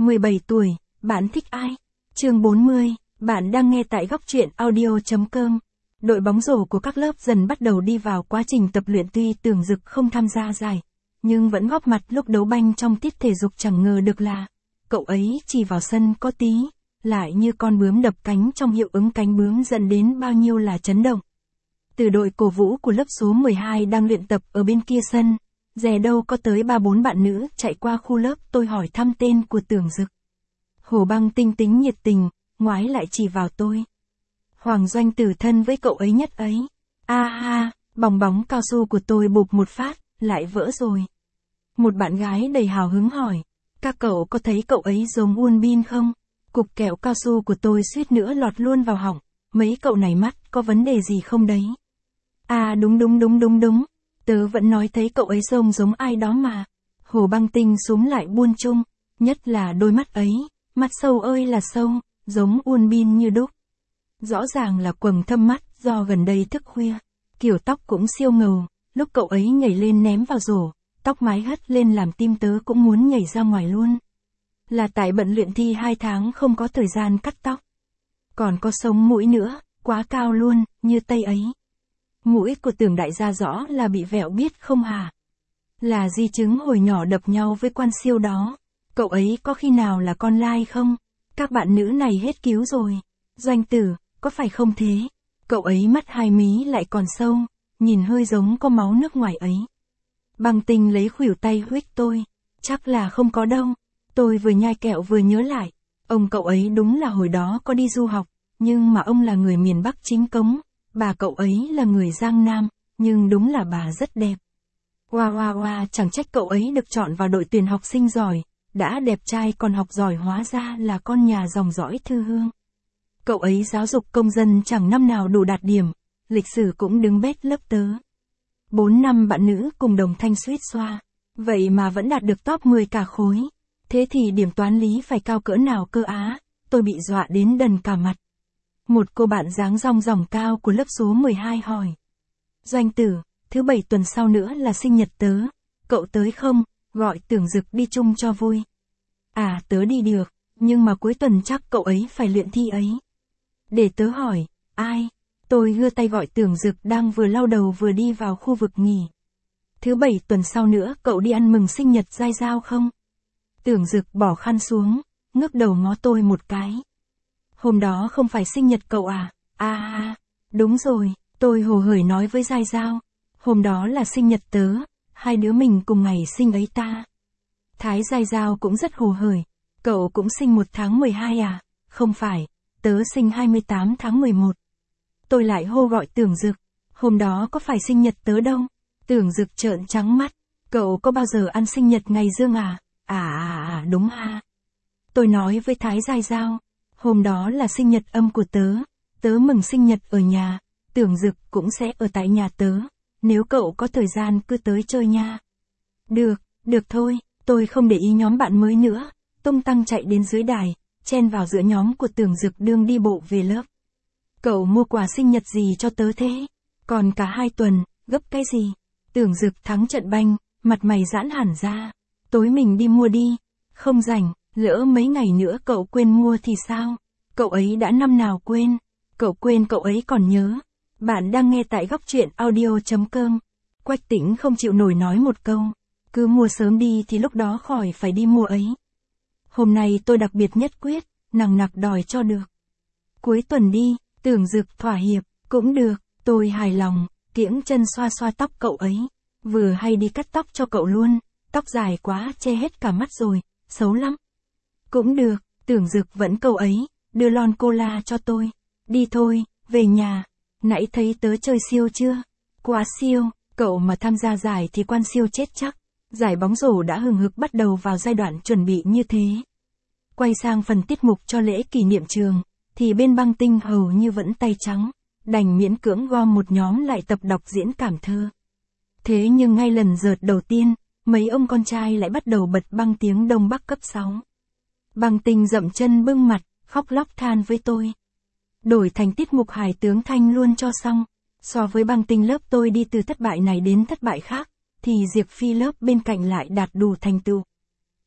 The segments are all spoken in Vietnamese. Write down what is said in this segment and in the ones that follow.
17 tuổi, bạn thích ai? Chương 40, bạn đang nghe tại góc truyện audio.com. Đội bóng rổ của các lớp dần bắt đầu đi vào quá trình tập luyện, tuy Tưởng Dực không tham gia giải, nhưng vẫn góp mặt lúc đấu banh trong tiết thể dục. Chẳng ngờ được là, cậu ấy chỉ vào sân có tí, lại như con bướm đập cánh trong hiệu ứng cánh bướm, dẫn đến bao nhiêu là chấn động. Từ đội cổ vũ của lớp số 12 đang luyện tập ở bên kia sân, dè đâu có tới 3-4 bạn nữ chạy qua khu lớp. Tôi hỏi thăm tên của Tưởng Dực. Hồ Băng Tinh tính nhiệt tình, ngoái lại chỉ vào tôi. Hoàng Doanh Tử thân với cậu ấy nhất ấy. A ha, bong bóng cao su của tôi bụp một phát, lại vỡ rồi. Một bạn gái đầy hào hứng hỏi, các cậu có thấy cậu ấy giống Won Bin không? Cục kẹo cao su của tôi suýt nữa lọt luôn vào họng. Mấy cậu này mắt có vấn đề gì không đấy? À đúng. Tớ vẫn nói thấy cậu ấy giống ai đó mà. Hồ Băng Tinh súm lại buôn chung, nhất là đôi mắt ấy, mắt sâu ơi là sâu, giống Won Bin như đúc. Rõ ràng là quầng thâm mắt, do gần đây thức khuya. Kiểu tóc cũng siêu ngầu, lúc cậu ấy nhảy lên ném vào rổ, tóc mái hất lên làm tim tớ cũng muốn nhảy ra ngoài luôn. Là tại bận luyện thi 2 tháng không có thời gian cắt tóc. Còn có sống mũi nữa, quá cao luôn, như Tây ấy. Mũi của Tưởng đại gia rõ là bị vẹo biết không hả? Là di chứng hồi nhỏ đập nhau với quan siêu đó. Cậu ấy có khi nào là con lai không? Các bạn nữ này hết cứu rồi. Doanh Tử, có phải không thế? Cậu ấy mắt hai mí lại còn sâu, nhìn hơi giống có máu nước ngoài ấy. Băng Tinh lấy khuỷu tay huých tôi. Chắc là không có đâu. Tôi vừa nhai kẹo vừa nhớ lại. Ông cậu ấy đúng là hồi đó có đi du học, nhưng mà ông là người miền Bắc chính cống. Bà cậu ấy là người Giang Nam, nhưng đúng là bà rất đẹp. Wow, chẳng trách cậu ấy được chọn vào đội tuyển học sinh giỏi, đã đẹp trai còn học giỏi, hóa ra là con nhà dòng dõi Thư Hương. Cậu ấy giáo dục công dân chẳng năm nào đủ đạt điểm, lịch sử cũng đứng bét lớp tớ. 4 năm bạn nữ cùng đồng thanh suýt xoa, vậy mà vẫn đạt được top 10 cả khối. Thế thì điểm toán lý phải cao cỡ nào cơ á, tôi bị dọa đến đần cả mặt. Một cô bạn dáng rong ròng cao của lớp số 12 hỏi. Doanh Tử, thứ 7 tuần sau nữa là sinh nhật tớ, cậu tới không, gọi Tưởng Dực đi chung cho vui. À tớ đi được, nhưng mà cuối tuần chắc cậu ấy phải luyện thi ấy. Để tớ hỏi, ai? Tôi gđưa tay gọi Tưởng Dực đang vừa lau đầu vừa đi vào khu vực nghỉ. Thứ 7 tuần sau nữa cậu đi ăn mừng sinh nhật Giai Giao không? Tưởng Dực bỏ khăn xuống, ngước đầu ngó tôi một cái. Hôm đó không phải sinh nhật cậu à? À, đúng rồi, tôi hồ hởi nói với Giai Giao. Hôm đó là sinh nhật tớ, hai đứa mình cùng ngày sinh ấy ta. Thái Giai Giao cũng rất hồ hởi. Cậu cũng sinh 1 tháng 12 à? Không phải, tớ sinh 28 tháng 11. Tôi lại hô gọi Tưởng Dực. Hôm đó có phải sinh nhật tớ đâu? Tưởng Dực trợn trắng mắt. Cậu có bao giờ ăn sinh nhật ngày dương à? À, đúng ha. Tôi nói với Thái Giai Giao. Hôm đó là sinh nhật âm của tớ. Tớ mừng sinh nhật ở nhà. Tưởng Dực cũng sẽ ở tại nhà tớ. Nếu cậu có thời gian cứ tới chơi nha. Được thôi. Tôi không để ý nhóm bạn mới nữa. Tung tăng chạy đến dưới đài, chen vào giữa nhóm của Tưởng Dực đương đi bộ về lớp. Cậu mua quà sinh nhật gì cho tớ thế? Còn cả 2 tuần, gấp cái gì? Tưởng Dực thắng trận banh, mặt mày giãn hẳn ra. Tối mình đi mua đi. Không rảnh, lỡ mấy ngày nữa cậu quên mua thì sao? Cậu ấy đã năm nào quên? Cậu quên cậu ấy còn nhớ. Bạn đang nghe tại góc truyện audio.com. Quách Tĩnh không chịu nổi nói một câu. Cứ mua sớm đi thì lúc đó khỏi phải đi mua ấy. Hôm nay tôi đặc biệt nhất quyết, nằng nặc đòi cho được. Cuối tuần đi, Tưởng Dực thỏa hiệp, cũng được, tôi hài lòng, kiễng chân xoa xoa tóc cậu ấy. Vừa hay đi cắt tóc cho cậu luôn, tóc dài quá che hết cả mắt rồi, xấu lắm. Cũng được, Tưởng Dực vẫn cậu ấy, đưa lon cola cho tôi. Đi thôi, về nhà. Nãy thấy tớ chơi siêu chưa? Quá siêu, cậu mà tham gia giải thì quan siêu chết chắc. Giải bóng rổ đã hừng hực bắt đầu vào giai đoạn chuẩn bị như thế. Quay sang phần tiết mục cho lễ kỷ niệm trường, thì bên Băng Tinh hầu như vẫn tay trắng, đành miễn cưỡng gom một nhóm lại tập đọc diễn cảm thơ. Thế nhưng ngay lần dợt đầu tiên, mấy ông con trai lại bắt đầu bật băng tiếng Đông Bắc cấp 6. Băng Tinh dậm chân bưng mặt, khóc lóc than với tôi. Đổi thành tiết mục hài tướng Thanh luôn cho xong. So với Băng Tinh lớp tôi đi từ thất bại này đến thất bại khác, thì Diệp Phi lớp bên cạnh lại đạt đủ thành tựu.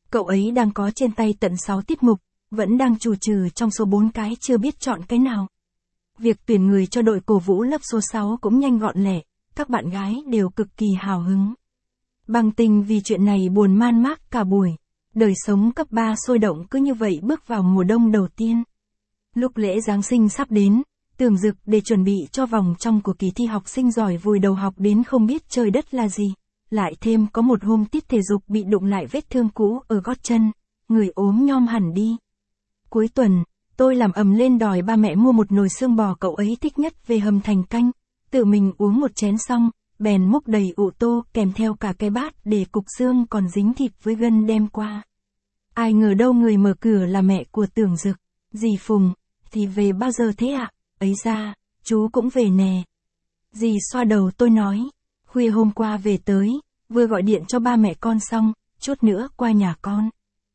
Cậu ấy đang có trên tay tận 6 tiết mục, vẫn đang chù chừ trong số 4 cái chưa biết chọn cái nào. Việc tuyển người cho đội cổ vũ lớp số 6 cũng nhanh gọn lẹ, các bạn gái đều cực kỳ hào hứng. Bằng tình vì chuyện này buồn man mác cả buổi. Đời sống cấp 3 sôi động cứ như vậy bước vào mùa đông đầu tiên. Lúc lễ Giáng sinh sắp đến, Tưởng Dực để chuẩn bị cho vòng trong của kỳ thi học sinh giỏi vùi đầu học đến không biết trời đất là gì. Lại thêm có một hôm tiết thể dục bị đụng lại vết thương cũ ở gót chân, người ốm nhom hẳn đi. Cuối tuần, tôi làm ầm lên đòi ba mẹ mua một nồi xương bò cậu ấy thích nhất về hầm thành canh, tự mình uống một chén xong, bèn múc đầy ụ tô kèm theo cả cái bát để cục xương còn dính thịt với gân đem qua. Ai ngờ đâu người mở cửa là mẹ của Tưởng Dực. Dì Phùng, thì về bao giờ thế ạ? Ấy ra, chú cũng về nè. Dì xoa đầu tôi nói, khuya hôm qua về tới, vừa gọi điện cho ba mẹ con xong, chút nữa qua nhà con.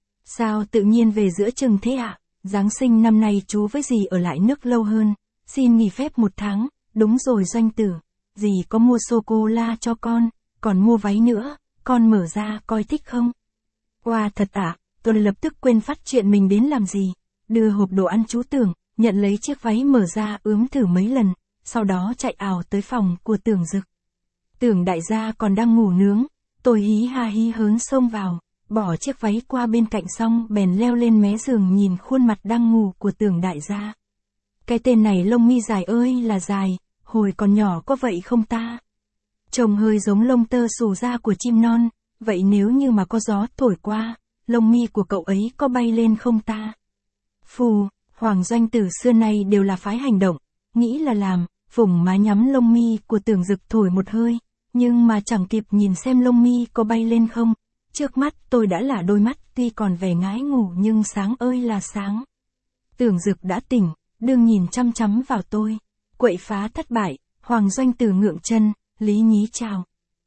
Sao tự nhiên về giữa chừng thế ạ? Giáng sinh năm nay chú với dì ở lại nước lâu hơn, xin nghỉ phép 1 tháng, đúng rồi Doanh Tử. Dì có mua sô-cô-la cho con, còn mua váy nữa, con mở ra coi thích không? Wow thật ạ, tôi lập tức quên phát chuyện mình đến làm gì. Đưa hộp đồ ăn chú Tưởng, nhận lấy chiếc váy mở ra ướm thử mấy lần, sau đó chạy ào tới phòng của Tưởng Dực. Tưởng đại gia còn đang ngủ nướng, tôi hí ha hí hớn xông vào, bỏ chiếc váy qua bên cạnh xong bèn leo lên mé giường nhìn khuôn mặt đang ngủ của Tưởng đại gia. Cái tên này lông mi dài ơi là dài, hồi còn nhỏ có vậy không ta? Trông hơi giống lông tơ xù ra của chim non, vậy nếu như mà có gió thổi qua, lông mi của cậu ấy có bay lên không ta? Phù, Hoàng Doanh Tử xưa nay đều là phái hành động, nghĩ là làm, vùng má nhắm lông mi của Tưởng Dực thổi một hơi, nhưng mà chẳng kịp nhìn xem lông mi có bay lên không, trước mắt tôi đã là đôi mắt tuy còn vẻ ngái ngủ nhưng sáng ơi là sáng. Tưởng Dực đã tỉnh, đương nhìn chăm chăm vào tôi, quậy phá thất bại, Hoàng Doanh Tử ngượng chân, lý nhí chào.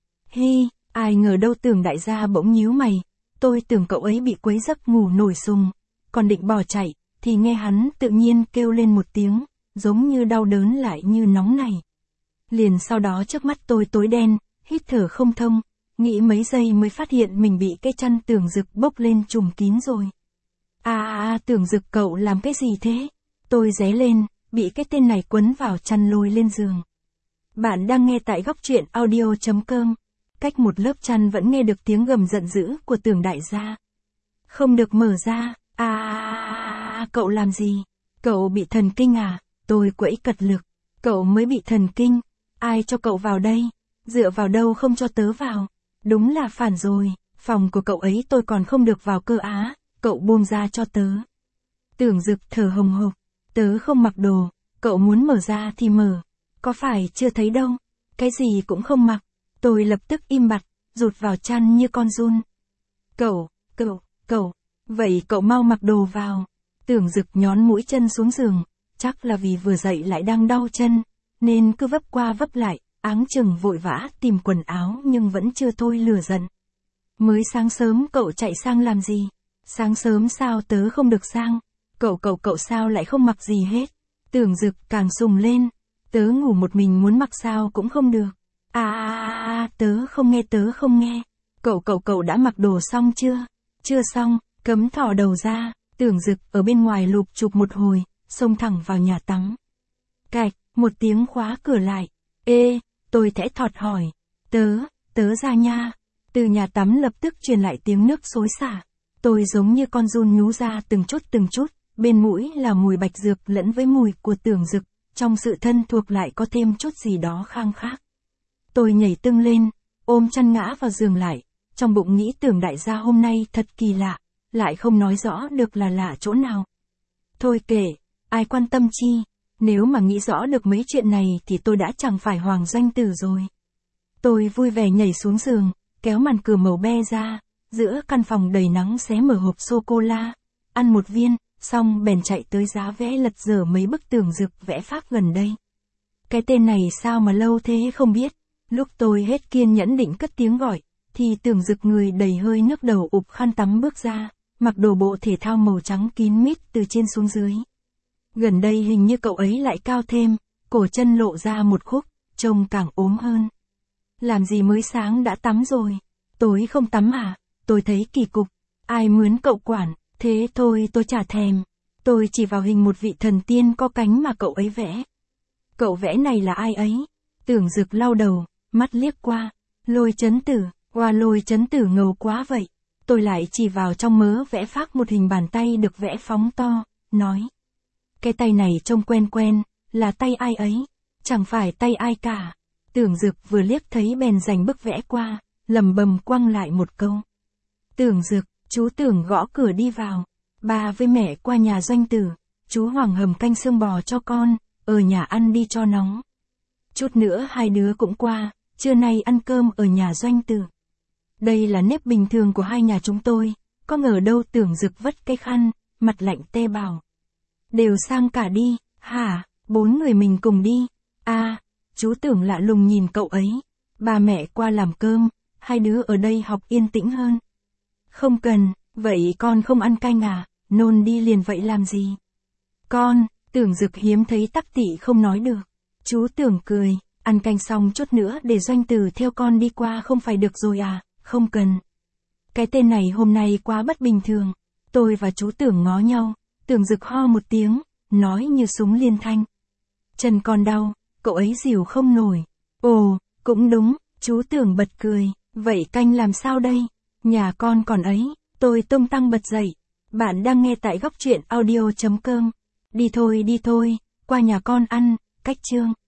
Hi, ai ngờ đâu Tưởng đại gia bỗng nhíu mày, tôi tưởng cậu ấy bị quấy giấc ngủ nổi sùng, còn định bỏ chạy, thì nghe hắn tự nhiên kêu lên một tiếng, giống như đau đớn lại như nóng này. Liền sau đó trước mắt tôi tối đen, hít thở không thông, nghĩ mấy giây mới phát hiện mình bị cái chăn Tưởng Dực bốc lên trùm kín rồi. Tưởng Dực cậu làm cái gì thế? Tôi ré lên, bị cái tên này quấn vào chăn lôi lên giường. Bạn đang nghe tại góc truyện audio.com. Cách một lớp chăn vẫn nghe được tiếng gầm giận dữ của Tưởng đại gia. Không được mở ra. Cậu làm gì? Cậu bị thần kinh à? Tôi quẫy cật lực. Cậu mới bị thần kinh. Ai cho cậu vào đây? Dựa vào đâu không cho tớ vào? Đúng là phản rồi. Phòng của cậu ấy tôi còn không được vào cơ á. Cậu buông ra cho tớ. Tưởng Dực thở hồng hộc. Tớ không mặc đồ. Cậu muốn mở ra thì mở. Có phải chưa thấy đâu? Cái gì cũng không mặc. Tôi lập tức im bặt, rụt vào chăn như con giun. Cậu, vậy cậu mau mặc đồ vào. Tưởng Dực nhón mũi chân xuống giường, chắc là vì vừa dậy lại đang đau chân, nên cứ vấp qua vấp lại, áng chừng vội vã tìm quần áo nhưng vẫn chưa thôi lửa giận. Mới sáng sớm cậu chạy sang làm gì? Sáng sớm sao tớ không được sang? Cậu sao lại không mặc gì hết? Tưởng Dực càng sùng lên. Tớ ngủ một mình muốn mặc sao cũng không được. Tớ không nghe. Cậu đã mặc đồ xong chưa? Chưa xong, cấm thò đầu ra. Tưởng Dực ở bên ngoài lụp chụp một hồi, xông thẳng vào nhà tắm. Cạch, một tiếng khóa cửa lại. Ê, tôi thẽ thọt hỏi. Tớ ra nha. Từ nhà tắm lập tức truyền lại tiếng nước xối xả. Tôi giống như con giun nhú ra từng chút, bên mũi là mùi bạch dược lẫn với mùi của Tưởng Dực, trong sự thân thuộc lại có thêm chút gì đó khang khác. Tôi nhảy tưng lên, ôm chăn ngã vào giường lại, trong bụng nghĩ Tưởng đại gia hôm nay thật kỳ lạ, lại không nói rõ được là lạ chỗ nào. Thôi kệ, ai quan tâm chi, nếu mà nghĩ rõ được mấy chuyện này thì tôi đã chẳng phải Hoàng Doanh Tử rồi. Tôi vui vẻ nhảy xuống giường, kéo màn cửa màu be ra, giữa căn phòng đầy nắng xé mở hộp sô-cô-la, ăn một viên, xong bèn chạy tới giá vẽ lật dở mấy bức Tưởng Dực vẽ phác gần đây. Cái tên này sao mà lâu thế không biết, lúc tôi hết kiên nhẫn định cất tiếng gọi, thì Tưởng Dực người đầy hơi nước đầu ụp khăn tắm bước ra, mặc đồ bộ thể thao màu trắng kín mít từ trên xuống dưới. Gần đây hình như cậu ấy lại cao thêm, cổ chân lộ ra một khúc, trông càng ốm hơn. Làm gì mới sáng đã tắm rồi? Tối không tắm à? Tôi thấy kỳ cục. Ai mướn cậu quản, thế thôi tôi chả thèm. Tôi chỉ vào hình một vị thần tiên có cánh mà cậu ấy vẽ. Cậu vẽ này là ai ấy? Tưởng Dực lau đầu, mắt liếc qua. Lôi Chấn Tử, oa Lôi Chấn Tử ngầu quá vậy. Tôi lại chỉ vào trong mớ vẽ phác một hình bàn tay được vẽ phóng to, nói. Cái tay này trông quen quen, là tay ai ấy? Chẳng phải tay ai cả. Tưởng Dực vừa liếc thấy bèn giành bức vẽ qua, lầm bầm quăng lại một câu. Tưởng Dực, chú Tưởng gõ cửa đi vào. Ba với mẹ qua nhà Doanh Tử, chú Hoàng hầm canh xương bò cho con, ở nhà ăn đi cho nóng. Chút nữa hai đứa cũng qua, trưa nay ăn cơm ở nhà Doanh Tử. Đây là nếp bình thường của hai nhà chúng tôi, có ngờ đâu. Tưởng Dực vất cái khăn, mặt lạnh tê bảo. Đều sang cả đi, hả, 4 người mình cùng đi. Chú Tưởng lạ lùng nhìn cậu ấy. Ba mẹ qua làm cơm, hai đứa ở đây học yên tĩnh hơn. Không cần, vậy con không ăn canh à, nôn đi liền vậy làm gì? Con, Tưởng Dực hiếm thấy tắc tị không nói được. Chú Tưởng cười, ăn canh xong chút nữa để Doanh Tử theo con đi qua không phải được rồi à, không cần. Cái tên này hôm nay quá bất bình thường. Tôi và chú Tưởng ngó nhau, Tưởng Dực ho một tiếng, nói như súng liên thanh. Chân con đau, cậu ấy dìu không nổi. Ồ, cũng đúng, chú Tưởng bật cười, vậy canh làm sao đây? Nhà con còn ấy, tôi tung tăng bật dậy. Bạn đang nghe tại góc truyện audio.com. Đi thôi, qua nhà con ăn, cách chương.